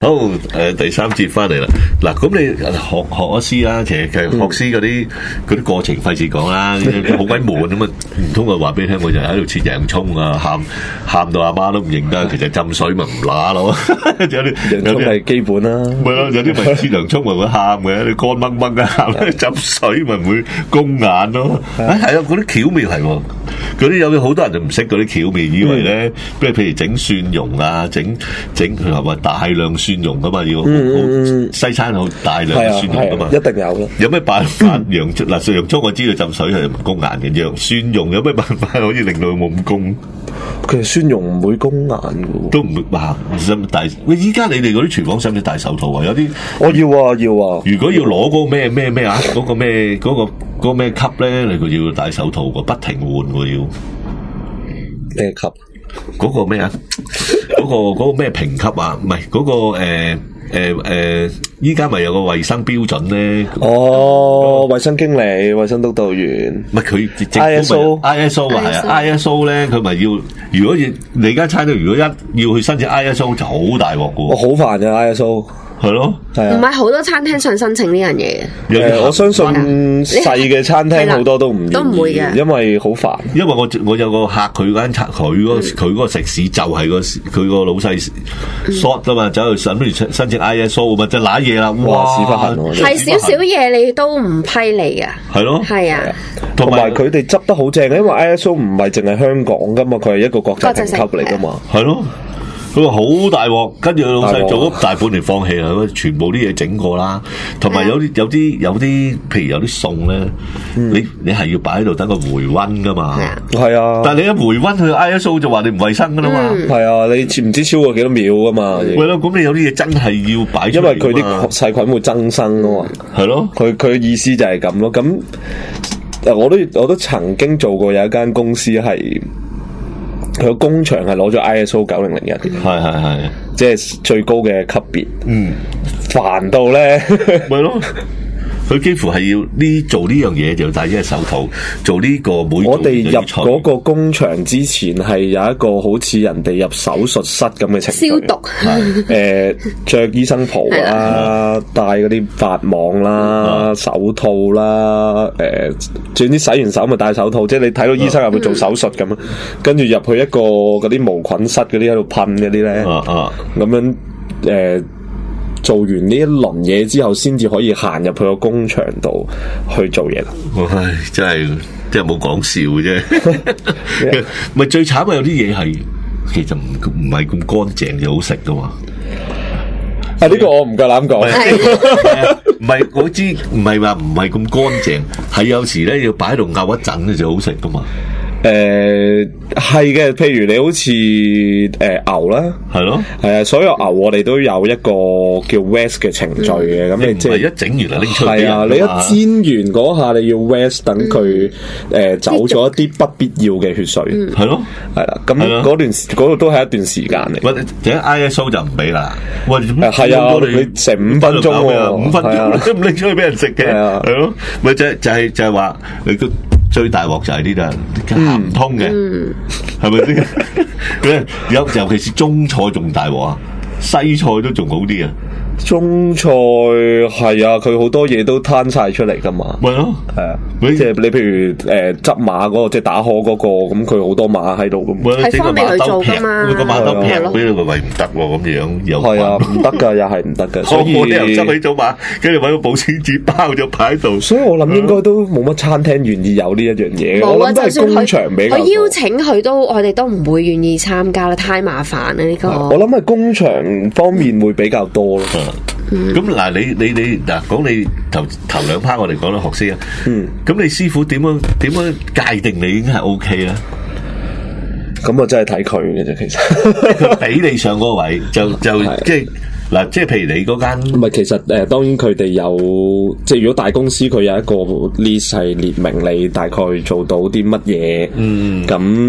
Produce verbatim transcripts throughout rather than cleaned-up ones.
好誒、呃，第三節翻嚟啦。嗱，咁你學學咗師啦，其實其實學師嗰啲嗰啲過程費事講啦，好鬼悶咁啊！唔通我話俾你聽，我就喺度切洋葱啊，喊喊到阿媽都唔認得，其實浸水咪唔乸咯。有啲洋葱係基本啦， 咪咯，有啲咪切洋葱咪會喊嘅，你乾掹掹嘅，浸水咪唔會公眼咯。誒係啊，嗰啲巧妙係喎，嗰啲有好多人就唔識嗰啲巧妙，以為咧，即係譬如整蒜蓉啊，整整佢話話大量蒜蓉噶嘛，要西餐好大量蒜蓉噶嘛， 一定有咯。 有咩辦法洋葱嗱？洋葱我知道浸水係唔公眼嘅，樣蒜蓉有咩辦法可以令到佢冇咁公？ 其實蒜蓉唔會公眼嘅，都唔會哇！唔使戴喂，依家你哋嗰啲廚房使唔使戴手套啊？有啲我要啊，要啊。 如果要攞嗰個咩咩咩啊，嗰個咩嗰個嗰個咩級咧，你佢要戴手套喎，不停換喎要。 咩級？ 嗰個咩啊？嗰個嗰個咩評級啊？唔係嗰個誒誒誒，依家咪有個衛生標準咧？ 哦，衛生經理、衛生督導員， 唔係佢，I S O，I S O 啊，係啊 ，I S O 咧，佢咪要？如果要你間餐廳，如果一要去申請 I S O 就好大鑊噶。 我好煩嘅 I S O。 係咯， 唔係好多餐廳想申請呢樣嘢嘅。 誒，我相信細嘅餐廳好多都唔都唔會嘅， 因為好煩。 因為我我有個客，佢間餐佢嗰佢嗰個食肆就係個佢個老細 short 噶嘛，走去申申請 I S O 嘛，就瀨嘢啦。哇，屎忽痕係少少嘢你都唔批你噶。 係咯， 係啊， 同埋佢哋執得好正嘅，因為 I S O 唔係淨係香港噶嘛，佢係一個國際評級嚟噶嘛。 係咯。佢話好大鑊，跟住老細做咗大半年放棄啦，全部啲嘢整過啦，同埋有啲有啲有啲，譬如有啲餸咧，你你係要擺喺度等佢回溫噶嘛， 係啊， 但係你一回溫佢 I S O 就話你唔衛生噶啦嘛， 係啊，你唔知超過幾多秒噶嘛， 係咯，咁你有啲嘢真係要擺， 因為佢啲細菌會增生啊嘛， 係咯， 佢佢意思就係咁咯，咁我都我都曾經做過有一間公司係。佢個工場係攞咗 I S O 九零零一，係係係， 即係最高嘅級別。 嗯， 煩到咧， 咪咯。佢幾乎係要呢做呢樣嘢就要戴一隻手套，做呢個每我哋入嗰個工場之前係有一個好似人哋入手術室咁嘅程序， 消毒， 誒着醫生袍啦，戴嗰啲髮網啦、手套啦，誒總之洗完手咪戴手套，即係你睇到醫生入去做手術咁啊，跟住入去一個嗰啲無菌室嗰啲喺度噴嗰啲咧，咁樣誒。做完呢一輪嘢之後，先至可以行入去個工場度去做嘢啦。 唉，真係真係冇講笑嘅啫。咪最慘係有啲嘢係其實唔唔係咁乾淨又好食噶嘛。 啊，呢個我唔夠膽講。 唔係我知，唔係話唔係咁乾淨，係有時咧要擺喺度漚一陣就好食噶嘛。 誒係嘅，譬如你好似誒、呃、牛啦， 係咯， 係啊，所有牛我哋都有一個叫 west 嘅程序嘅，咁、嗯、你即係一整完就拎出嚟， 係啊，你一煎完嗰下你要 west 等佢誒、嗯呃、走咗一啲不必要嘅血水，係咯、 嗯，係啦，咁嗰段嗰度都係一段時間嚟。 喂，第一 I S O 就唔俾啦，喂， 係啊，你成五分鐘喎， 五分鐘都唔拎出去俾人食嘅，係咯，咪就就係就係話你個。最大鑊就係呢度行唔通嘅，係咪先？有尤其是中菜仲大鑊啊，西菜都仲好啲啊。 中菜係啊，佢好多嘢都攤晒出嚟噶嘛。 咪咯， 係啊，即係你譬如誒執馬嗰個，即係打荷嗰個，咁佢好多馬喺度咁。 係方便佢做噶嘛？ 個馬兜劈俾你個胃唔得喎，咁樣又係啊，唔得噶，又係唔得噶。 所以我啲又執起咗馬，跟住搵個保鮮紙包咗擺喺度。 所以我諗應該都冇乜餐廳願意有呢一樣嘢。 冇啊， 就算工場比較佢邀請佢都，我哋都唔會願意參加啦，太麻煩啦呢個。 我諗係工場方面會比較多咯。 咁嗱、嗯，你你你嗱，講你頭頭兩 part 我哋講啦，學師啊，嗯，咁你師傅點樣點樣界定你已經係 O K 啦？ 咁啊，真係睇佢嘅啫，其實佢俾你上嗰個位，就就即係嗱，即係譬如你嗰間， 唔係其實誒、呃，當然佢哋有，即係如果大公司佢有一個 list 係列明你大概做到啲乜嘢，嗯，咁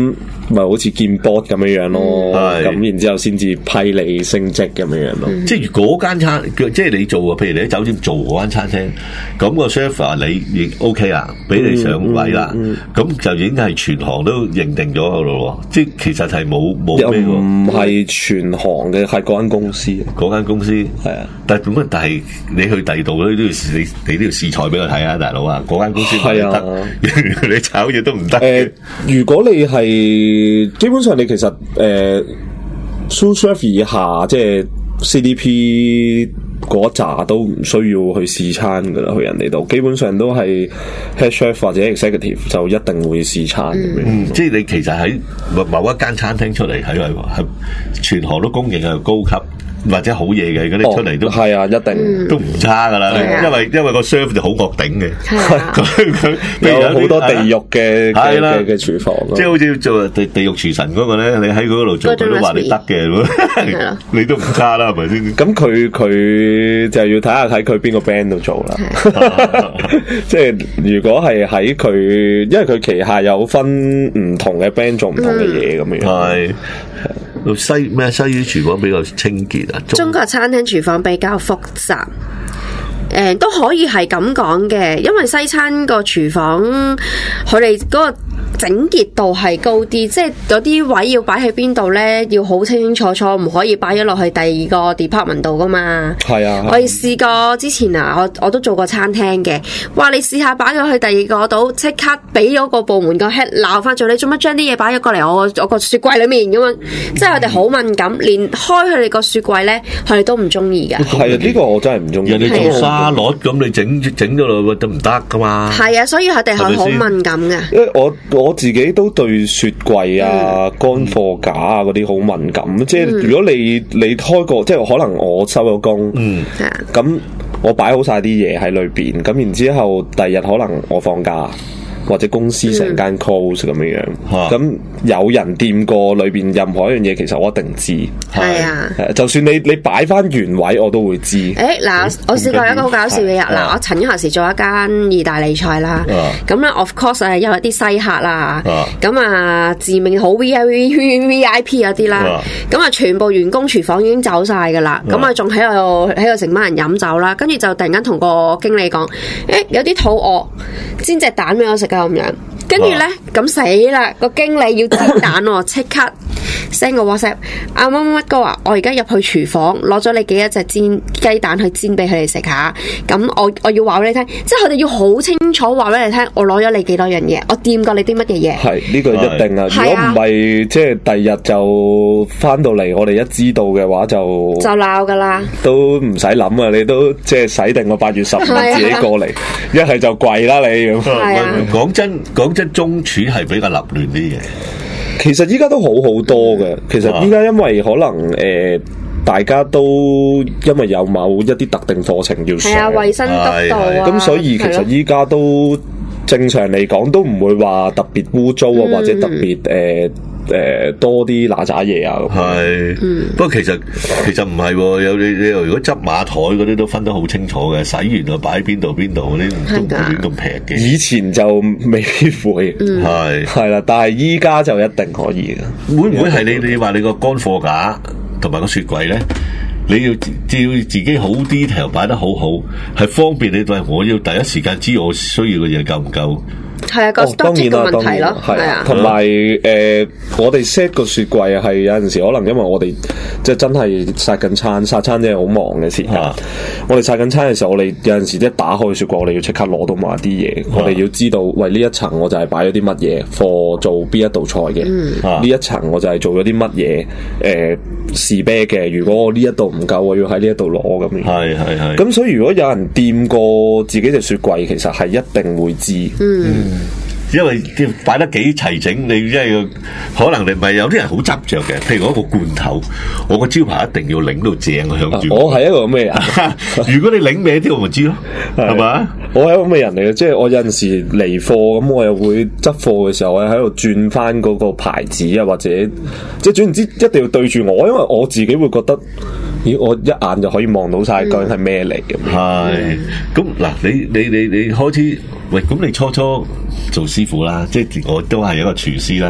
咪好似見 board 咁樣樣咯， 係咁然之後先至批你升職咁樣樣咯。 即係嗰間餐，即係你做啊，譬如你喺酒店做嗰間餐廳，咁個 server 你亦 OK 啊，俾你上位啦，咁就已經係全行都認定咗噶咯喎。即係其實係冇冇咩喎， 唔係全行嘅，係嗰間公司。 嗰間公司係啊， 但係咁啊，但係你去第二度咧都要你你都要試菜俾我睇啊，大佬啊，嗰間公司唔係啊得，你炒嘢都唔得誒、 嘅。 如果你係基本上你其實誒 sous chef 以下，即係 C D P 嗰一紮都唔需要去試餐噶啦，去人哋度基本上都係 head chef 或者 executive 就一定會試餐咁樣。 嗯，即係你其實喺某某一間餐廳出嚟，係係全行都公認係高級或者好嘢嘅，嗰啲出嚟都係、哦、啊，一定都唔差噶啦。 嗯、 因為因為個 serve 就好惡頂嘅，佢佢有好多地獄嘅嘅嘅嘅廚房， 即係好似做地地獄廚神嗰個咧，你喺嗰度做，佢都話你得嘅，你都唔差啦，係咪先？ 咁佢佢就要睇下喺佢邊個 band 度做啦。即係如果係喺佢，因為佢旗下有分唔同嘅 band 做唔同嘅嘢咁樣。 係。西咩西醫廚房比較清潔啊？ 中，中國餐廳廚房比較複雜，誒、呃、都可以係咁講嘅，因為西餐個廚房佢哋嗰個整潔度係高啲，即係嗰啲位要擺喺邊度咧，要好清清楚楚，唔可以擺咗落去第二個 department 度噶嘛。係啊，我哋試過之前啊，我我都做過餐廳嘅，哇！你試下擺咗去第二個度，即刻俾咗個部門個 head 鬧翻咗，你做乜將啲嘢擺咗過嚟我我個雪櫃裏面咁樣？即係佢哋好敏感，連開佢哋個雪櫃咧，佢哋都唔中意㗎。 係啊，呢個我真係唔中意。 人哋做沙律咁，你整整咗落去都唔得噶嘛。係啊，所以佢哋係好敏感嘅。 因為我我自己都對雪櫃啊、嗯、乾貨架啊嗰啲好敏感。嗯、即係如果你你開個，即係可能我收咗工，嗯，咁我擺好晒啲嘢喺裏邊，咁然之後第日可能我放假。或者公司成間 close 咁樣樣，咁、嗯、有人掂過裏邊任何一樣嘢，其實我一定知。係啊，就算你你擺翻原位，我都會知。誒、欸、嗱，我試過一個好搞笑嘅嘢，嗱，我曾經何時做一間意大利菜啦，咁咧 of course 係有一啲西客啦，咁啊自命好 V I P V I P 嗰啲啦，咁啊全部員工廚房已經走晒噶啦，咁啊仲喺度喺度成班人飲酒啦，跟住就突然間同個經理講，誒、欸、有啲肚餓，煎隻蛋俾我食噶。咁樣，跟住咧咁死啦！個經理要煎蛋喎，即刻 send 個 WhatsApp，阿乜乜哥話：我而家入去廚房攞咗你幾多隻煎雞蛋去煎俾佢哋食下。咁我我要話俾你聽，即係佢哋要好清楚話俾你聽，我攞咗你幾多樣嘢，我掂過你啲乜嘢嘢。係呢、呢個一定啊！如果唔係，即係第日就翻到嚟，我哋一知道嘅話就就鬧噶啦，都唔使諗啊！你都即係使定個八月十五自己過嚟，一係就跪啦你咁。 講真講真，中廚係比較立亂啲嘅。 其實依家都好好多嘅。其實依家因為可能誒、呃，大家都因為有某一啲特定課程要上，係啊，衛生督導啊，咁所以其實依家都正常嚟講都唔會話特別污糟啊，或者特別誒。呃誒、呃，多啲嗱喳嘢啊，係，嗯、不過其實其實唔係，有你你如果執馬台嗰啲都分得好清楚嘅，洗完就擺喺邊度邊度嗰啲都唔會亂咁劈嘅。以前就未必會，係係啦，但係依家就一定可以嘅。會唔會係你你話你個乾貨架同埋個雪櫃咧？你要要自己好 detail 擺得好好，係方便你對我要第一時間知我需要嘅嘢夠唔夠。係啊，個 stock 嘅問題咯，係啊，同埋誒，我哋 set 個雪櫃係有陣時可能因為我哋即係真係殺緊餐，殺餐真係好忙嘅時間。啊、我哋殺緊餐嘅時候，我哋有陣時一打開雪櫃，我哋要即刻攞到埋啲嘢。啊、我哋要知道，喂呢一層我就係擺咗啲乜嘢貨做邊一道菜嘅，呢、嗯、一層我就係做咗啲乜嘢誒士啤嘅。如果我呢一度唔夠，我要喺呢一度攞咁樣。係係係。咁所以如果有人掂過自己隻雪櫃，其實係一定會知。嗯。嗯因為擺得幾齊整，你即係可能你唔係有啲人好執着嘅，譬如我一個罐頭，我個招牌一定要擰到正向住。我係一個咩人？如果你擰歪啲，我咪知咯，係嘛？我係一個咩人嚟嘅？即係我有陣時離貨咁，我又會執貨嘅時候，我喺度轉翻嗰個牌子啊，或者即係總言之，一定要對住我，因為我自己會覺得，咦，我一眼就可以望到晒究竟係咩嚟嘅。係咁嗱，你你你你開始喂，咁你初初做師傅啦，即係我都係一個廚師啦，即係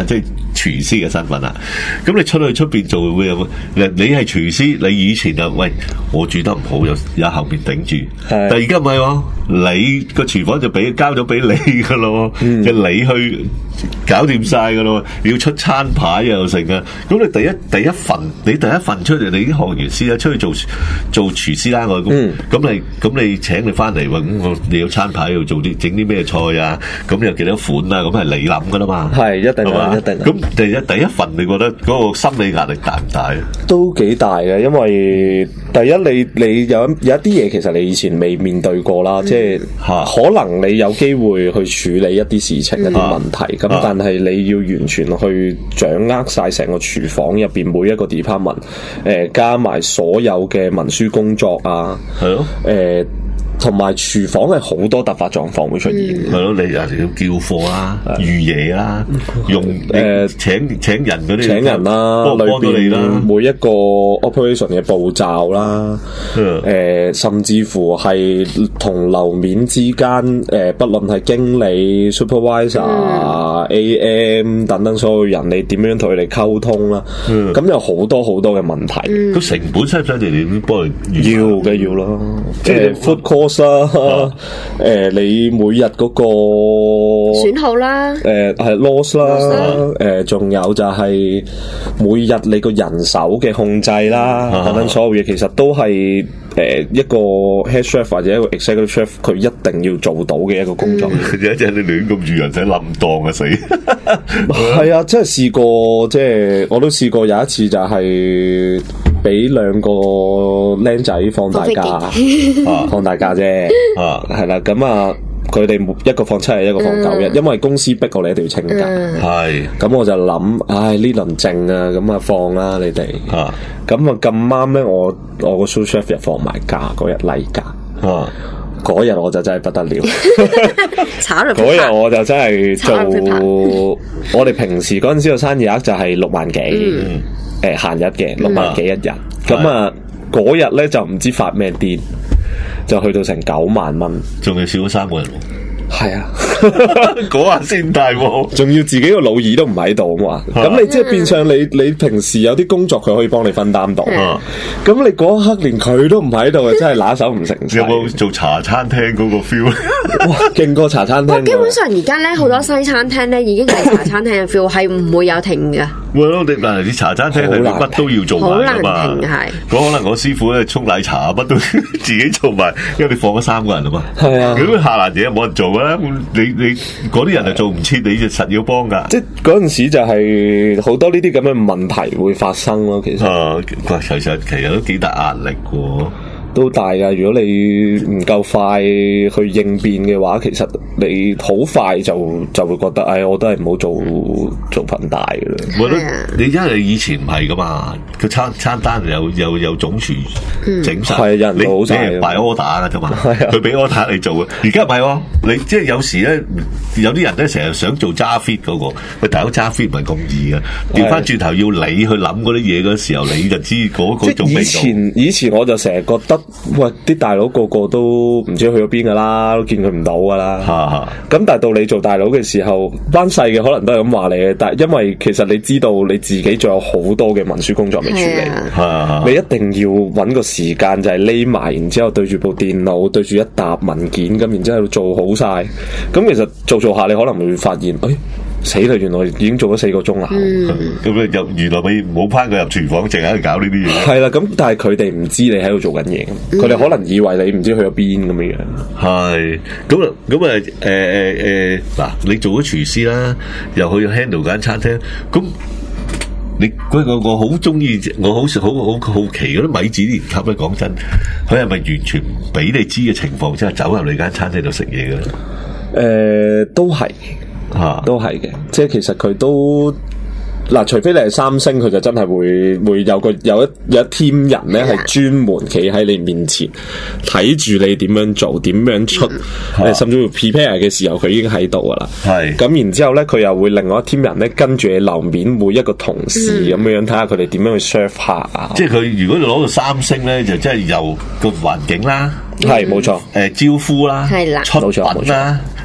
廚師嘅身份啦。咁你出去出邊做會有，你你係廚師，你以前就喂我煮得唔好，有有後面頂住，但係而家唔係喎，你個廚房就俾交咗俾你噶咯，嗯、就你去搞掂晒噶咯，要出餐牌又成啊。咁你第一第一份，你第一份出嚟，你已經學完師啦，出去做做廚師啦，我咁咁你咁你請你翻嚟，咁我你要餐牌要做啲整啲咩菜啊？咁有幾多款啊？咁係你諗噶啦嘛， 係一定啊， 一定。 咁第一第一份，你覺得嗰個心理壓力大唔大啊？ 都幾大嘅，因為第一你你有有一啲嘢其實你以前未面對過啦，嗯、即係、啊、可能你有機會去處理一啲事情、嗯、一啲問題，咁、啊、但係你要完全去掌握晒成個廚房入邊每一個 department， 誒、呃、加埋所有嘅文書工作啊，係咯，誒。同埋廚房係好多突發狀況會出現， 係咯、嗯，你有時要叫貨啦、預嘢啦，用誒、呃、請請人嗰啲請人啦，幫幫到你啦，每一個 operation 嘅步驟啦，誒、呃、甚至乎係同樓面之間誒、呃，不論係經理、supervisor、嗯、A M 等等所有人，你點樣同佢哋溝通啦？咁、嗯、有好多好多嘅問題，個、 嗯、成本使唔使你點幫佢？ 要嘅要咯，即係 food cost。誒、啊呃，你每日嗰個損耗啦， 誒係 loss 啦，誒仲、呃、有就係每日你個人手嘅控制啦，啊、等等所有嘢，其實都係誒、呃、一個 head chef 或者一個 executive chef 佢一定要做到嘅一個工作。 有一隻你亂咁住人仔冧檔啊死！ 係啊，真係試過，即係我都試過有一次就係俾兩個僆仔放大假，放大假啫。啊，係啦，咁啊，佢哋一個放七日，一個放九日，嗯、因為公司逼我哋一定要請假。係、嗯，咁我就諗，唉，呢輪靜啊，咁啊放啦，你哋。啊，咁啊咁啱咧，我我個 sous chef 又放埋假嗰日例假。啊，嗰日我就真係不得了。嗰日我就真係做，我哋平時嗰陣時個生意額就係六萬幾，誒、嗯，閒日嘅六萬幾一日。咁、嗯、啊，嗰日咧就唔知發咩癲。就去到成九萬蚊， 仲要少咗三個人。 係啊， 嗰下先大喎， 仲要自己個老二都唔喺度啊嘛。咁你即係變相你你平時有啲工作佢可以幫你分擔到，咁、啊、你嗰一刻連佢都唔喺度，真係拿手唔成勢。 有冇做茶餐廳嗰個 feel？ 哇，勁過茶餐廳。 基本上而家咧好多西餐廳咧已經係茶餐廳嘅 feel， 係唔會有停㗎。 喂，你嗱啲茶餐廳係乜都要做埋㗎嘛？ 好難停係。 嗰可能我師傅咧沖奶茶乜都自己做埋，因為你放咗三個人啊嘛。係啊，咁下欄嘢冇人做㗎啦，你你嗰啲人就做唔切，你就實要幫㗎。即係嗰陣時就係好多呢啲咁嘅問題會發生咯。其實啊，其實其實都幾大壓力喎。 都大噶，如果你唔夠快去應變嘅話，其實你好快就就會覺得，唉，我都係唔好做做份大嘅啦。 我覺得你因為以前唔係噶嘛，個餐餐單有有有總廚整晒，係人好晒，你係擺 order 噶啫嘛，佢俾 order 你做嘅。而家唔係喎，你即係有時咧，有啲人咧成日想做揸 fit 嗰個，喂，大佬揸 fit 唔係咁易嘅，調翻轉頭要你去諗嗰啲嘢嗰時候，你就知嗰個仲未到。以前以前我就成日覺得。喂，啲大佬個個都唔知去咗邊噶啦，都見佢唔到噶啦。咁但係到你做大佬嘅時候，班細嘅可能都係咁話你嘅。但係因為其實你知道你自己仲有好多嘅文書工作未處理，啊、你一定要揾個時間就係匿埋，然之後對住部電腦，對住一沓文件，咁然之後做好晒。咁其實做做下，你可能會發現，誒、哎。死啦！原來已經做咗四個鐘啦。 咁你入原來你冇攀佢入廚房，淨係喺度搞呢啲嘢。 係啦，咁但係佢哋唔知你喺度做緊嘢，佢哋、嗯、可能以為你唔知去咗邊咁樣樣。係，咁啊，咁啊，誒誒誒，嗱， 你做咗廚師啦，又去 handle 間餐廳，咁你嗰個我好中意，我好好好好奇嗰啲米芝蓮級咧。講真，佢係咪完全唔俾你知嘅情況之下走入你間餐廳度食嘢嘅咧？誒、呃，都係。啊，都係嘅，即係其實佢都嗱，除非你係三星，佢就真係會會有個有一有一 team 人咧，係專門企喺你面前睇住你點樣做，點樣出，誒、嗯，甚至乎 prepare 嘅時候，佢已經喺度噶啦。係咁，然之後咧，佢又會另外一 team 人咧跟住你樓面每一個同事咁樣樣睇下佢哋點樣去 serve 客啊。即係佢如果攞到三星咧，就真係由個環境啦。係冇錯，誒、呃、招呼啦，係啦，出品啦，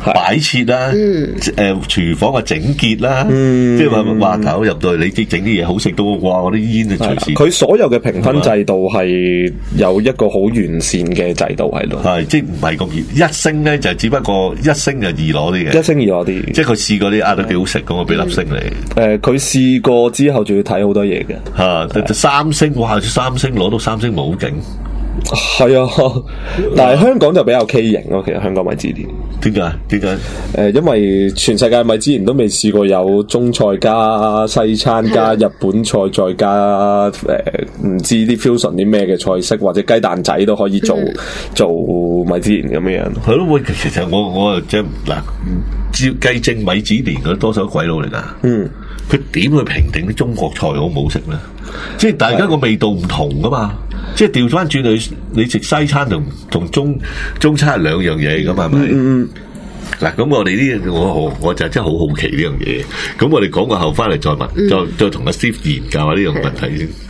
擺設啦，誒廚房嘅整潔啦，即係話話頭入到去，你啲整啲嘢好食到啩，嗰啲煙就隨時。 佢所有嘅評分制度係有一個好完善嘅制度喺度。 係，即係唔係咁熱，一星咧就只不過一星就易攞啲嘅， 一星易攞啲。 即係佢試過啲啊都幾好食，咁我俾粒星你。 誒，佢試過之後仲要睇好多嘢嘅。 嚇，三星哇！三星攞到三星冇勁。 係啊，但係香港就比較畸形咯。其實香港米芝蓮點解？點解？ 誒，因為全世界米芝蓮都未試過有中菜加西餐加日本菜再加誒唔知啲 fusion 啲咩嘅菜式，或者雞蛋仔都可以做做米芝蓮咁樣樣。 係咯，喂，其實我我即係嗱，照計正米芝蓮嗰多數鬼佬嚟㗎。嗯。佢點去評定啲中國菜好唔好食咧？即係大家個味道唔同噶嘛，即係調翻轉去，你食西餐同同中中餐係兩樣嘢噶嘛，係咪？嗯嗱，咁我哋呢，我我就真係好好奇呢樣嘢。咁我哋講過後翻嚟再問，嗯、再再同阿 Steve 研究下呢樣問題先。